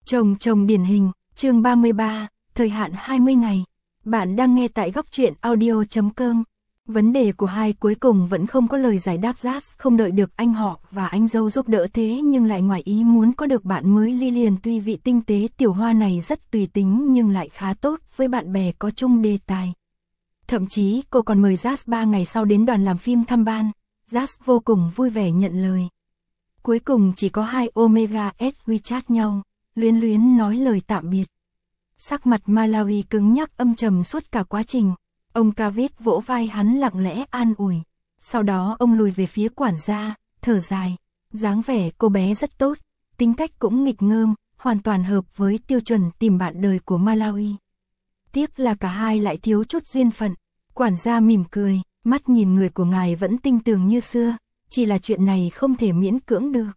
Chồng điển hình, chương 33, thời hạn 20 ngày. Bạn đang nghe tại góc truyện audio.com. Vấn đề của hai cuối cùng vẫn không có lời giải đáp. Jazz không đợi được anh họ và anh dâu giúp đỡ thế nhưng lại ngoài ý muốn có được bạn mới Lillian. Tuy vị tinh tế tiểu hoa này rất tùy tính nhưng lại khá tốt với bạn bè có chung đề tài. Thậm chí cô còn mời Jazz 3 ngày sau đến đoàn làm phim thăm ban. Jazz vô cùng vui vẻ nhận lời. Cuối cùng chỉ có hai Omega S WeChat nhau, luyến luyến nói lời tạm biệt. Sắc mặt Malawi cứng nhắc âm trầm suốt cả quá trình. Ông Kavit vỗ vai hắn lặng lẽ an ủi. Sau đó ông lùi về phía quản gia, thở dài. Dáng vẻ cô bé rất tốt, tính cách cũng nghịch ngợm, hoàn toàn hợp với tiêu chuẩn tìm bạn đời của Malawi. Tiếc là cả hai lại thiếu chút duyên phận. Quản gia mỉm cười, mắt nhìn người của ngài vẫn tinh tường như xưa, chỉ là chuyện này không thể miễn cưỡng được.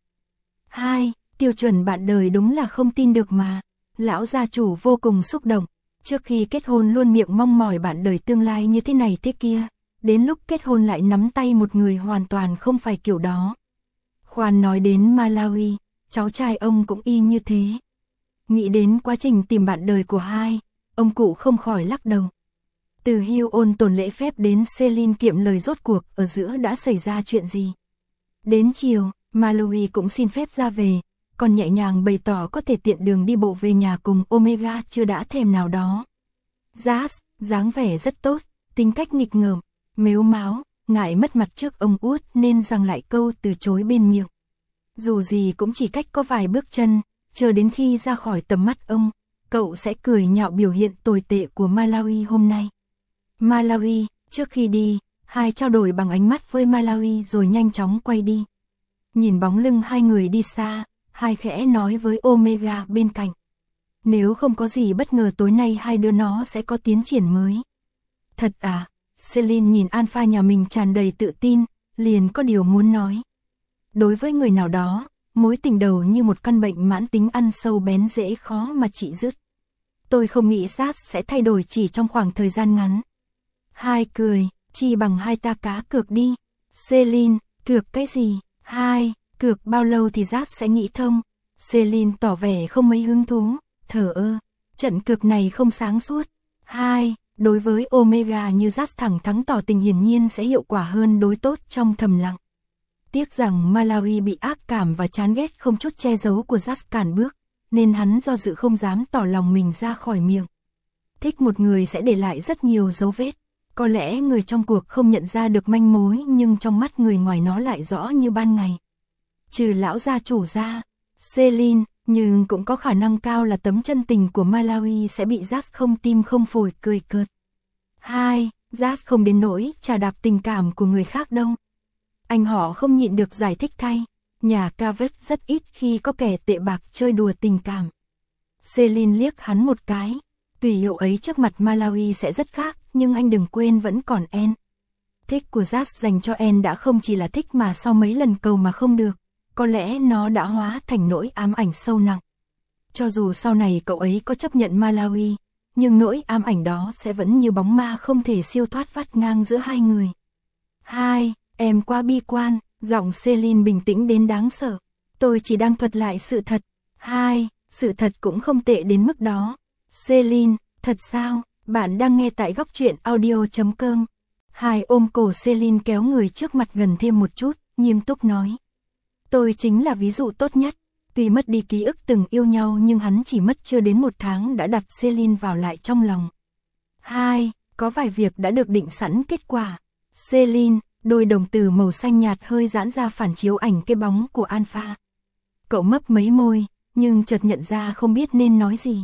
Hai, tiêu chuẩn bạn đời đúng là không tin được mà. Lão gia chủ vô cùng xúc động, trước khi kết hôn luôn miệng mong mỏi bạn đời tương lai như thế này thế kia, đến lúc kết hôn lại nắm tay một người hoàn toàn không phải kiểu đó. Khoan nói đến Malawi, cháu trai ông cũng y như thế. Nghĩ đến quá trình tìm bạn đời của hai, ông cụ không khỏi lắc đầu. Từ Hugh ôn tồn lễ phép đến Celine kiệm lời rốt cuộc ở giữa đã xảy ra chuyện gì. Đến chiều, Malawi cũng xin phép ra về, còn nhẹ nhàng bày tỏ có thể tiện đường đi bộ về nhà cùng Omega chưa đã thèm nào đó. Jazz, dáng vẻ rất tốt, tính cách nghịch ngợm, mếu máo, ngại mất mặt trước ông út nên rằng lại câu từ chối bên miệng. Dù gì cũng chỉ cách có vài bước chân, chờ đến khi ra khỏi tầm mắt ông, cậu sẽ cười nhạo biểu hiện tồi tệ của Malawi hôm nay. Malawi, trước khi đi, hai trao đổi bằng ánh mắt với Malawi rồi nhanh chóng quay đi. Nhìn bóng lưng hai người đi xa, hai khẽ nói với Omega bên cạnh. Nếu không có gì bất ngờ tối nay hai đứa nó sẽ có tiến triển mới. Thật à? Celine nhìn Alpha nhà mình tràn đầy tự tin, liền có điều muốn nói. Đối với người nào đó, mối tình đầu như một căn bệnh mãn tính ăn sâu bén rễ khó mà trị dứt. Tôi không nghĩ Jazz sẽ thay đổi chỉ trong khoảng thời gian ngắn. Hai cười, chi bằng hai ta cá cược đi. Celine, cược cái gì? Hai, cược bao lâu thì Jazz sẽ nghĩ thông. Celine tỏ vẻ không mấy hứng thú, thở ơ, trận cược này không sáng suốt. Hai, đối với Omega như Jazz thẳng thắn tỏ tình hiển nhiên sẽ hiệu quả hơn đối tốt trong thầm lặng. Tiếc rằng Malawi bị ác cảm và chán ghét không chút che giấu của Jazz cản bước, nên hắn do dự không dám tỏ lòng mình ra khỏi miệng. Thích một người sẽ để lại rất nhiều dấu vết. Có lẽ người trong cuộc không nhận ra được manh mối nhưng trong mắt người ngoài nó lại rõ như ban ngày. Trừ lão gia chủ ra, Celine, nhưng cũng có khả năng cao là tấm chân tình của Malawi sẽ bị Jazz không tim không phổi cười cợt. Hai, Jazz không đến nỗi trà đạp tình cảm của người khác đâu. Anh họ không nhịn được giải thích thay, nhà Kavit rất ít khi có kẻ tệ bạc chơi đùa tình cảm. Celine liếc hắn một cái, tùy hiệu ấy trước mặt Malawi sẽ rất khác, nhưng anh đừng quên vẫn còn En. Thích của Jazz dành cho En đã không chỉ là thích mà sau mấy lần cầu mà không được, có lẽ nó đã hóa thành nỗi ám ảnh sâu nặng. Cho dù sau này cậu ấy có chấp nhận Malawi, nhưng nỗi ám ảnh đó sẽ vẫn như bóng ma không thể siêu thoát vắt ngang giữa hai người. Hai, em quá bi quan, giọng Celine bình tĩnh đến đáng sợ. Tôi chỉ đang thuật lại sự thật. Hai, sự thật cũng không tệ đến mức đó. Celine, thật sao? Bạn đang nghe tại góc truyện audio.com. Hai ôm cổ Celine kéo người trước mặt gần thêm một chút, nghiêm túc nói. Tôi chính là ví dụ tốt nhất. Tuy mất đi ký ức từng yêu nhau nhưng hắn chỉ mất chưa đến 1 tháng đã đặt Celine vào lại trong lòng. Hai, có vài việc đã được định sẵn kết quả. Celine, đôi đồng tử màu xanh nhạt hơi giãn ra phản chiếu ảnh cái bóng của Alpha. Cậu mấp mấy môi, nhưng chợt nhận ra không biết nên nói gì.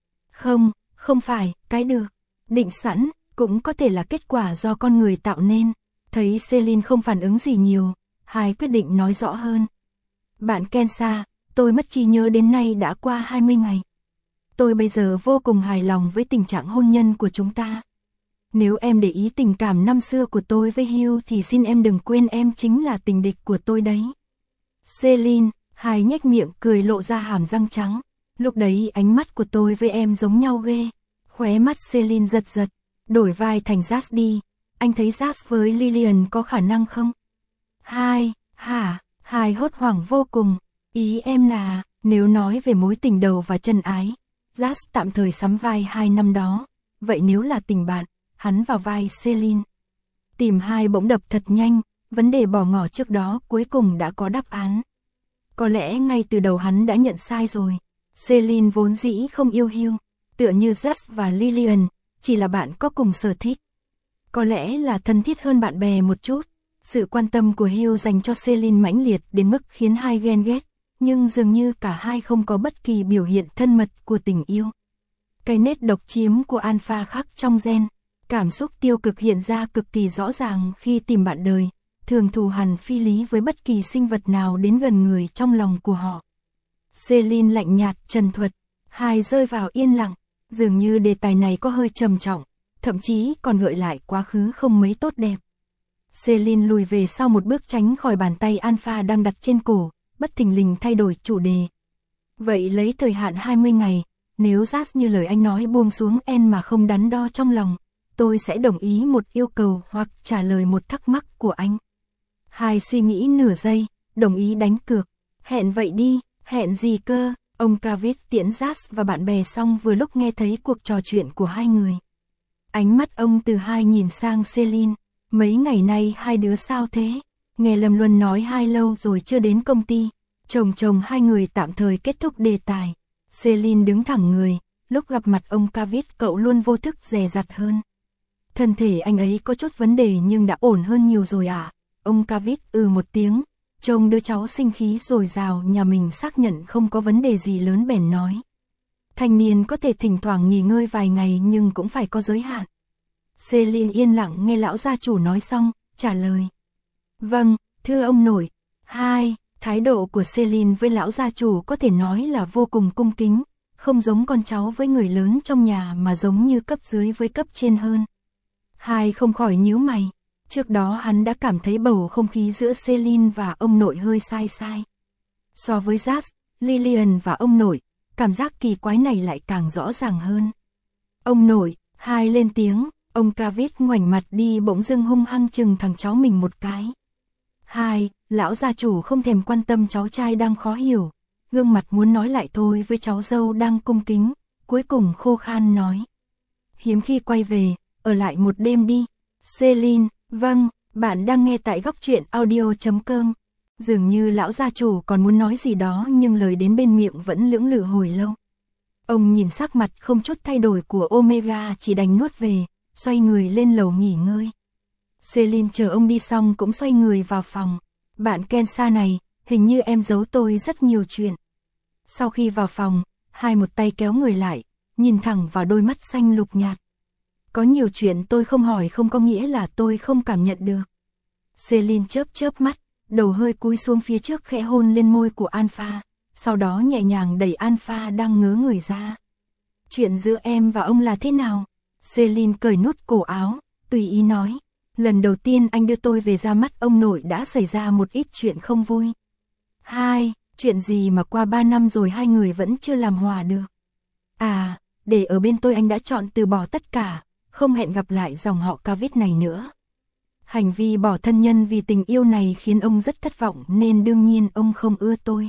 Không phải, cái được. Định sẵn, cũng có thể là kết quả do con người tạo nên. Thấy Celine không phản ứng gì nhiều, hai quyết định nói rõ hơn. Bạn Kensa, tôi mất trí nhớ đến nay đã qua 20 ngày. Tôi bây giờ vô cùng hài lòng với tình trạng hôn nhân của chúng ta. Nếu em để ý tình cảm năm xưa của tôi với Hugh thì xin em đừng quên em chính là tình địch của tôi đấy. Celine, hai nhếch miệng cười lộ ra hàm răng trắng. Lúc đấy ánh mắt của tôi với em giống nhau ghê. Khóe mắt Celine giật giật, đổi vai thành Jazz đi. Anh thấy Jazz với Lillian có khả năng không? Hai, hả? Hai hốt hoảng vô cùng. Ý em là, Nếu nói về mối tình đầu và chân ái, Jas tạm thời sắm vai 2 năm đó, vậy nếu là tình bạn, hắn vào vai Celine. Tìm hai bỗng đập thật nhanh, vấn đề bỏ ngỏ trước đó cuối cùng đã có đáp án. Có lẽ ngay từ đầu hắn đã nhận sai rồi. Celine vốn dĩ không yêu Hugh, tựa như Jas và Lillian, chỉ là bạn có cùng sở thích. Có lẽ là thân thiết hơn bạn bè một chút. Sự quan tâm của Hugh dành cho Celine mãnh liệt đến mức khiến hai ghen ghét, nhưng dường như cả hai không có bất kỳ biểu hiện thân mật của tình yêu. Cái nết độc chiếm của Alpha khắc trong gen, cảm xúc tiêu cực hiện ra cực kỳ rõ ràng khi tìm bạn đời, thường thù hằn phi lý với bất kỳ sinh vật nào đến gần người trong lòng của họ. Celine lạnh nhạt trần thuật, hai rơi vào yên lặng, dường như đề tài này có hơi trầm trọng, thậm chí còn gợi lại quá khứ không mấy tốt đẹp. Celine lùi về sau một bước tránh khỏi bàn tay Alpha đang đặt trên cổ, bất thình lình thay đổi chủ đề. Vậy lấy thời hạn 20 ngày, nếu Jas như lời anh nói buông xuống en mà không đắn đo trong lòng, tôi sẽ đồng ý một yêu cầu hoặc trả lời một thắc mắc của anh. Hai suy nghĩ nửa giây, đồng ý đánh cược. Hẹn vậy đi, hẹn gì cơ? Ông Kavit tiễn Jas và bạn bè xong vừa lúc nghe thấy cuộc trò chuyện của hai người. Ánh mắt ông từ hai nhìn sang Celine. Mấy ngày nay hai đứa sao thế? Nghe Lâm Luân nói hai lâu rồi chưa đến công ty. Chồng hai người tạm thời kết thúc đề tài. Celine đứng thẳng người, lúc gặp mặt ông Kavit cậu luôn vô thức dè dặt hơn. Thân thể anh ấy có chút vấn đề nhưng đã ổn hơn nhiều rồi à? Ông Kavit một tiếng, trông đứa cháu sinh khí dồi dào nhà mình xác nhận không có vấn đề gì lớn bèn nói. Thanh niên có thể thỉnh thoảng nghỉ ngơi vài ngày nhưng cũng phải có giới hạn. Celine yên lặng nghe lão gia chủ nói xong, trả lời. Vâng, thưa ông nội. Hai, thái độ của Celine với lão gia chủ có thể nói là vô cùng cung kính, không giống con cháu với người lớn trong nhà mà giống như cấp dưới với cấp trên hơn. Hai không khỏi nhíu mày, trước đó hắn đã cảm thấy bầu không khí giữa Celine và ông nội hơi sai. So với Jas, Lillian và ông nội, cảm giác kỳ quái này lại càng rõ ràng hơn. Ông nội, hai lên tiếng. Ông Kavit ngoảnh mặt đi bỗng dưng hung hăng chừng thằng cháu mình một cái. Hai, lão gia chủ không thèm quan tâm cháu trai đang khó hiểu, gương mặt muốn nói lại thôi với cháu dâu đang cung kính, cuối cùng khô khan nói. Hiếm khi quay về, ở lại một đêm đi. Celine, vâng, bạn đang nghe tại góc truyện audio.com. Dường như lão gia chủ còn muốn nói gì đó nhưng lời đến bên miệng vẫn lưỡng lự hồi lâu. Ông nhìn sắc mặt không chút thay đổi của Omega chỉ đành nuốt về. Xoay người lên lầu nghỉ ngơi. Celine chờ ông đi xong cũng xoay người vào phòng. Bạn Kensa này, hình như em giấu tôi rất nhiều chuyện. Sau khi vào phòng, hai một tay kéo người lại, nhìn thẳng vào đôi mắt xanh lục nhạt. Có nhiều chuyện tôi không hỏi không có nghĩa là tôi không cảm nhận được. Celine chớp mắt, đầu hơi cúi xuống phía trước khẽ hôn lên môi của Alpha, sau đó nhẹ nhàng đẩy Alpha đang ngớ người ra. Chuyện giữa em và ông là thế nào? Celine cởi nút cổ áo, tùy ý nói. Lần đầu tiên anh đưa tôi về ra mắt ông nội đã xảy ra một ít chuyện không vui. Hai, chuyện gì mà qua 3 năm rồi hai người vẫn chưa làm hòa được. À, để ở bên tôi anh đã chọn từ bỏ tất cả, không hẹn gặp lại dòng họ Kavit này nữa. Hành vi bỏ thân nhân vì tình yêu này khiến ông rất thất vọng nên đương nhiên ông không ưa tôi.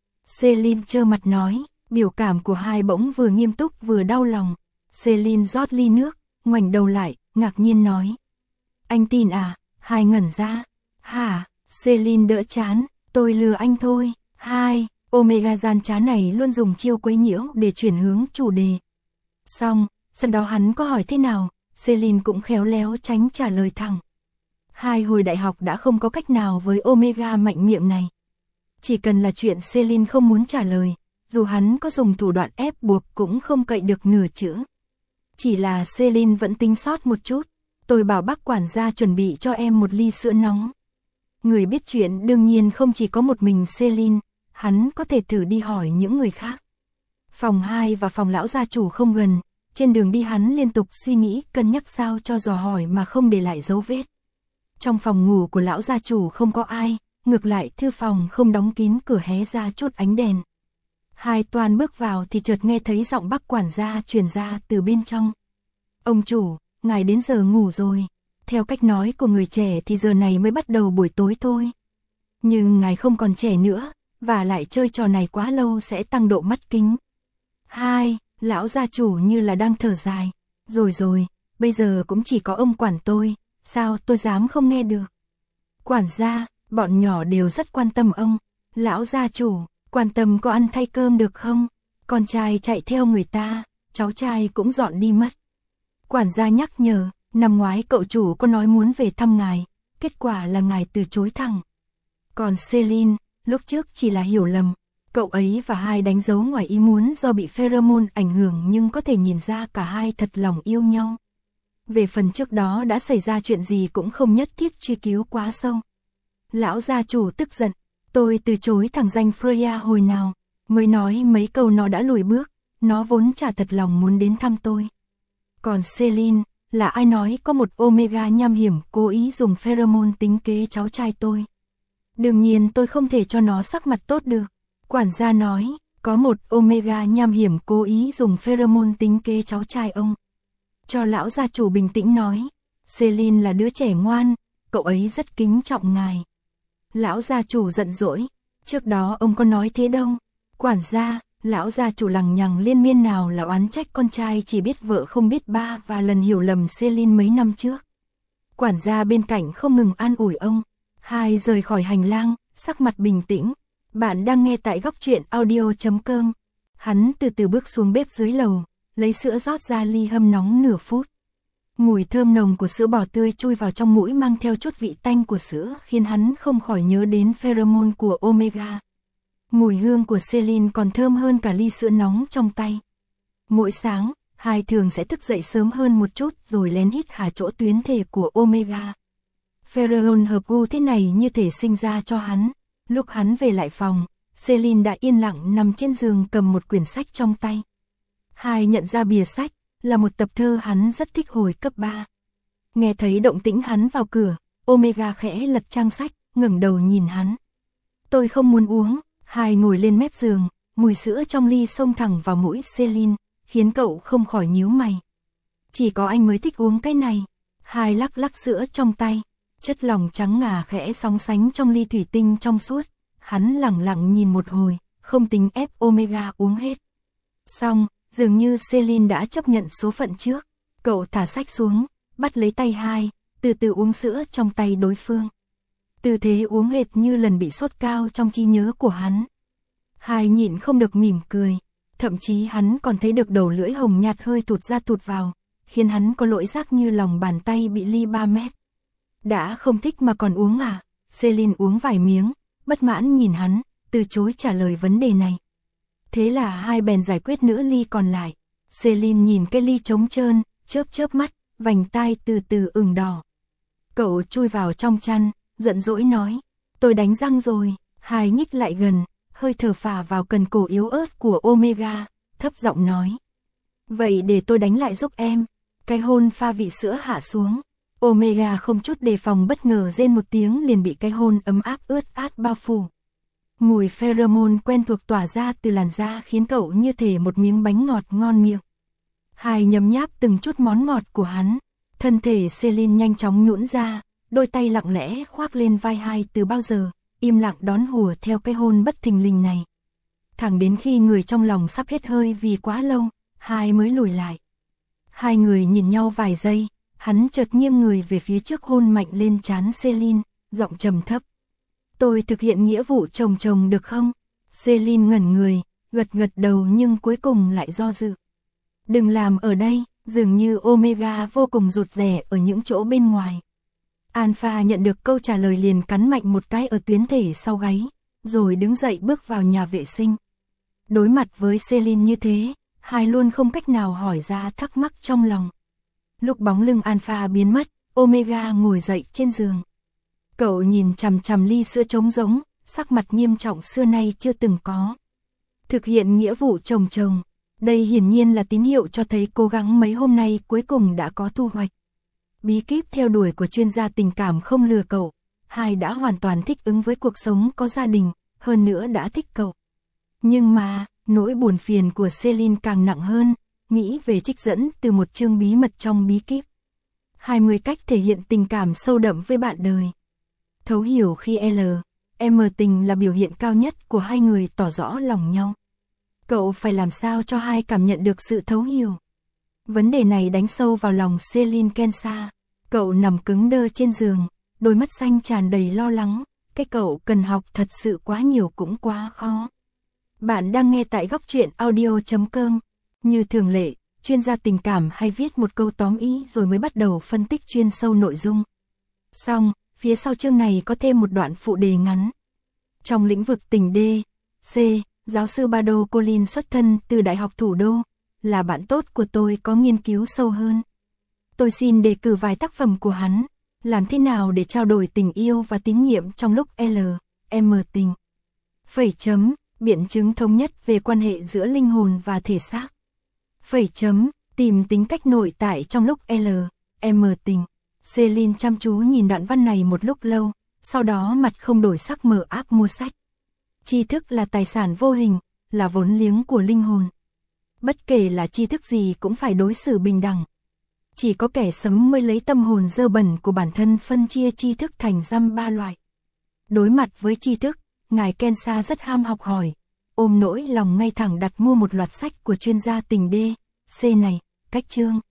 Celine trơ mặt nói, biểu cảm của hai bỗng vừa nghiêm túc vừa đau lòng. Celine rót ly nước, ngoảnh đầu lại, ngạc nhiên nói. Anh tin à? Hai ngẩn ra. Hả? Celine đỡ chán, tôi lừa anh thôi. Hai, Omega gian trá này luôn dùng chiêu quấy nhiễu để chuyển hướng chủ đề. Xong, sau đó hắn có hỏi thế nào, Celine cũng khéo léo tránh trả lời thẳng. Hai hồi đại học đã không có cách nào với Omega mạnh miệng này. Chỉ cần là chuyện Celine không muốn trả lời, dù hắn có dùng thủ đoạn ép buộc cũng không cậy được nửa chữ. Chỉ là Celine vẫn tính sót một chút. Tôi bảo bác quản gia chuẩn bị cho em một ly sữa nóng. Người biết chuyện đương nhiên không chỉ có một mình Celine, hắn có thể thử đi hỏi những người khác. Phòng 2 và phòng lão gia chủ không gần, trên đường đi hắn liên tục suy nghĩ cân nhắc sao cho dò hỏi mà không để lại dấu vết. Trong phòng ngủ của lão gia chủ không có ai, ngược lại thư phòng không đóng kín cửa hé ra chút ánh đèn. Hai Toan bước vào thì chợt nghe thấy giọng bác quản gia truyền ra từ bên trong. Ông chủ, ngài đến giờ ngủ rồi. Theo cách nói của người trẻ thì giờ này mới bắt đầu buổi tối thôi. Nhưng ngài không còn trẻ nữa, và lại chơi trò này quá lâu sẽ tăng độ mắt kính. 2. Lão gia chủ như là đang thở dài. Rồi, bây giờ cũng chỉ có ông quản tôi, sao tôi dám không nghe được. Quản gia, bọn nhỏ đều rất quan tâm ông. Lão gia chủ, quan tâm có ăn thay cơm được không? Con trai chạy theo người ta, cháu trai cũng dọn đi mất. Quản gia nhắc nhở, năm ngoái cậu chủ có nói muốn về thăm ngài, kết quả là ngài từ chối thẳng. Còn Celine, lúc trước chỉ là hiểu lầm, cậu ấy và hai đánh dấu ngoài ý muốn do bị pheromone ảnh hưởng nhưng có thể nhìn ra cả hai thật lòng yêu nhau. Về phần trước đó đã xảy ra chuyện gì cũng không nhất thiết truy cứu quá sâu. Lão gia chủ tức giận, tôi từ chối thằng danh Freya hồi nào, mới nói mấy câu nó đã lùi bước, nó vốn chả thật lòng muốn đến thăm tôi. Còn Celine, là ai nói có một Omega nham hiểm cố ý dùng pheromone tính kế cháu trai tôi. Đương nhiên tôi không thể cho nó sắc mặt tốt được. Quản gia nói, có một Omega nham hiểm cố ý dùng pheromone tính kế cháu trai ông. Cho lão gia chủ bình tĩnh nói, Celine là đứa trẻ ngoan, cậu ấy rất kính trọng ngài. Lão gia chủ giận dỗi, trước đó ông có nói thế đâu. Quản gia, lão gia chủ lằng nhằng liên miên nào là oán trách con trai chỉ biết vợ không biết ba và lần hiểu lầm Celine mấy năm trước. Quản gia bên cạnh không ngừng an ủi ông. Hai rời khỏi hành lang, sắc mặt bình tĩnh. Bạn đang nghe tại góc truyện audio.com. Hắn từ từ bước xuống bếp dưới lầu, lấy sữa rót ra ly hâm nóng nửa phút. Mùi thơm nồng của sữa bò tươi chui vào trong mũi mang theo chút vị tanh của sữa khiến hắn không khỏi nhớ đến pheromone của Omega. Mùi hương của Celine còn thơm hơn cả ly sữa nóng trong tay. Mỗi sáng, hai thường sẽ thức dậy sớm hơn một chút rồi lén hít hà chỗ tuyến thể của Omega. Pheromone hợp gu thế này như thể sinh ra cho hắn. Lúc hắn về lại phòng, Celine đã yên lặng nằm trên giường cầm một quyển sách trong tay. Hai nhận ra bìa sách, là một tập thơ hắn rất thích hồi cấp 3. Nghe thấy động tĩnh hắn vào cửa, Omega khẽ lật trang sách, ngẩng đầu nhìn hắn. Tôi không muốn uống. Hai ngồi lên mép giường, mùi sữa trong ly xông thẳng vào mũi Celine, khiến cậu không khỏi nhíu mày. Chỉ có anh mới thích uống cái này. Hai lắc lắc sữa trong tay, chất lỏng trắng ngà khẽ sóng sánh trong ly thủy tinh trong suốt. Hắn lẳng lặng nhìn một hồi, không tính ép Omega uống hết. Xong, dường như Celine đã chấp nhận số phận trước. Cậu thả sách xuống, bắt lấy tay hai, từ từ uống sữa trong tay đối phương. Tư thế uống hệt như lần bị sốt cao trong trí nhớ của hắn. Hai nhịn không được mỉm cười, thậm chí hắn còn thấy được đầu lưỡi hồng nhạt hơi thụt ra thụt vào, khiến hắn có lỗi giác như lòng bàn tay bị ly 3 mét. Đã không thích mà còn uống à? Celine uống vài miếng, bất mãn nhìn hắn, từ chối trả lời vấn đề này. Thế là hai bèn giải quyết nửa ly còn lại. Celine nhìn cái ly trống trơn, chớp mắt, vành tai từ từ ửng đỏ. Cậu chui vào trong chăn, giận dỗi nói, tôi đánh răng rồi. Hai nhích lại gần, hơi thở phả vào cần cổ yếu ớt của Omega, thấp giọng nói. Vậy để tôi đánh lại giúp em. Cái hôn pha vị sữa hạ xuống. Omega không chút đề phòng bất ngờ rên một tiếng liền bị cái hôn ấm áp ướt át bao phủ. Mùi pheromone quen thuộc tỏa ra từ làn da khiến cậu như thể một miếng bánh ngọt ngon miệng. Hai nhấm nháp từng chút món ngọt của hắn. Thân thể Celine nhanh chóng nhũn ra, đôi tay lặng lẽ khoác lên vai hai từ bao giờ, im lặng đón hùa theo cái hôn bất thình lình này. Thẳng đến khi người trong lòng sắp hết hơi vì quá lâu, hai mới lùi lại. Hai người nhìn nhau vài giây, hắn chợt nghiêng người về phía trước hôn mạnh lên trán Celine, giọng trầm thấp. Tôi thực hiện nghĩa vụ chồng được không? Celine ngẩn người, gật đầu nhưng cuối cùng lại do dự. Đừng làm ở đây, dường như Omega vô cùng rụt rè ở những chỗ bên ngoài. Alpha nhận được câu trả lời liền cắn mạnh một cái ở tuyến thể sau gáy, rồi đứng dậy bước vào nhà vệ sinh. Đối mặt với Celine như thế, hai luôn không cách nào hỏi ra thắc mắc trong lòng. Lúc bóng lưng Alpha biến mất, Omega ngồi dậy trên giường. Cậu nhìn chằm chằm ly sữa trống rỗng, sắc mặt nghiêm trọng xưa nay chưa từng có. Thực hiện nghĩa vụ chồng, đây hiển nhiên là tín hiệu cho thấy cố gắng mấy hôm nay cuối cùng đã có thu hoạch. Bí kíp theo đuổi của chuyên gia tình cảm không lừa cậu, hai đã hoàn toàn thích ứng với cuộc sống có gia đình, hơn nữa đã thích cậu. Nhưng mà, nỗi buồn phiền của Celine càng nặng hơn, nghĩ về trích dẫn từ một chương bí mật trong bí kíp. 20 cách thể hiện tình cảm sâu đậm với bạn đời. Thấu hiểu khi L, M tình là biểu hiện cao nhất của hai người tỏ rõ lòng nhau. Cậu phải làm sao cho hai cảm nhận được sự thấu hiểu. Vấn đề này đánh sâu vào lòng Celine Kensa. Cậu nằm cứng đơ trên giường, đôi mắt xanh tràn đầy lo lắng. Cái cậu cần học thật sự quá nhiều cũng quá khó. Bạn đang nghe tại góc truyện audio.com. Như thường lệ, chuyên gia tình cảm hay viết một câu tóm ý rồi mới bắt đầu phân tích chuyên sâu nội dung. Xong, phía sau chương này có thêm một đoạn phụ đề ngắn. Trong lĩnh vực tình D, C, giáo sư Bado Collins xuất thân từ Đại học Thủ đô, là bạn tốt của tôi có nghiên cứu sâu hơn. Tôi xin đề cử vài tác phẩm của hắn, làm thế nào để trao đổi tình yêu và tín nhiệm trong lúc M tình. Phẩy chấm, biện chứng thống nhất về quan hệ giữa linh hồn và thể xác. Phẩy chấm, tìm tính cách nội tại trong lúc M tình. Celine chăm chú nhìn đoạn văn này một lúc lâu, sau đó mặt không đổi sắc mở app mua sách. Tri thức là tài sản vô hình, là vốn liếng của linh hồn. Bất kể là tri thức gì cũng phải đối xử bình đẳng. Chỉ có kẻ sấm mới lấy tâm hồn dơ bẩn của bản thân phân chia tri thức thành dăm ba loại. Đối mặt với tri thức, ngài Kensa rất ham học hỏi, ôm nỗi lòng ngay thẳng đặt mua một loạt sách của chuyên gia tình D, C này, cách chương.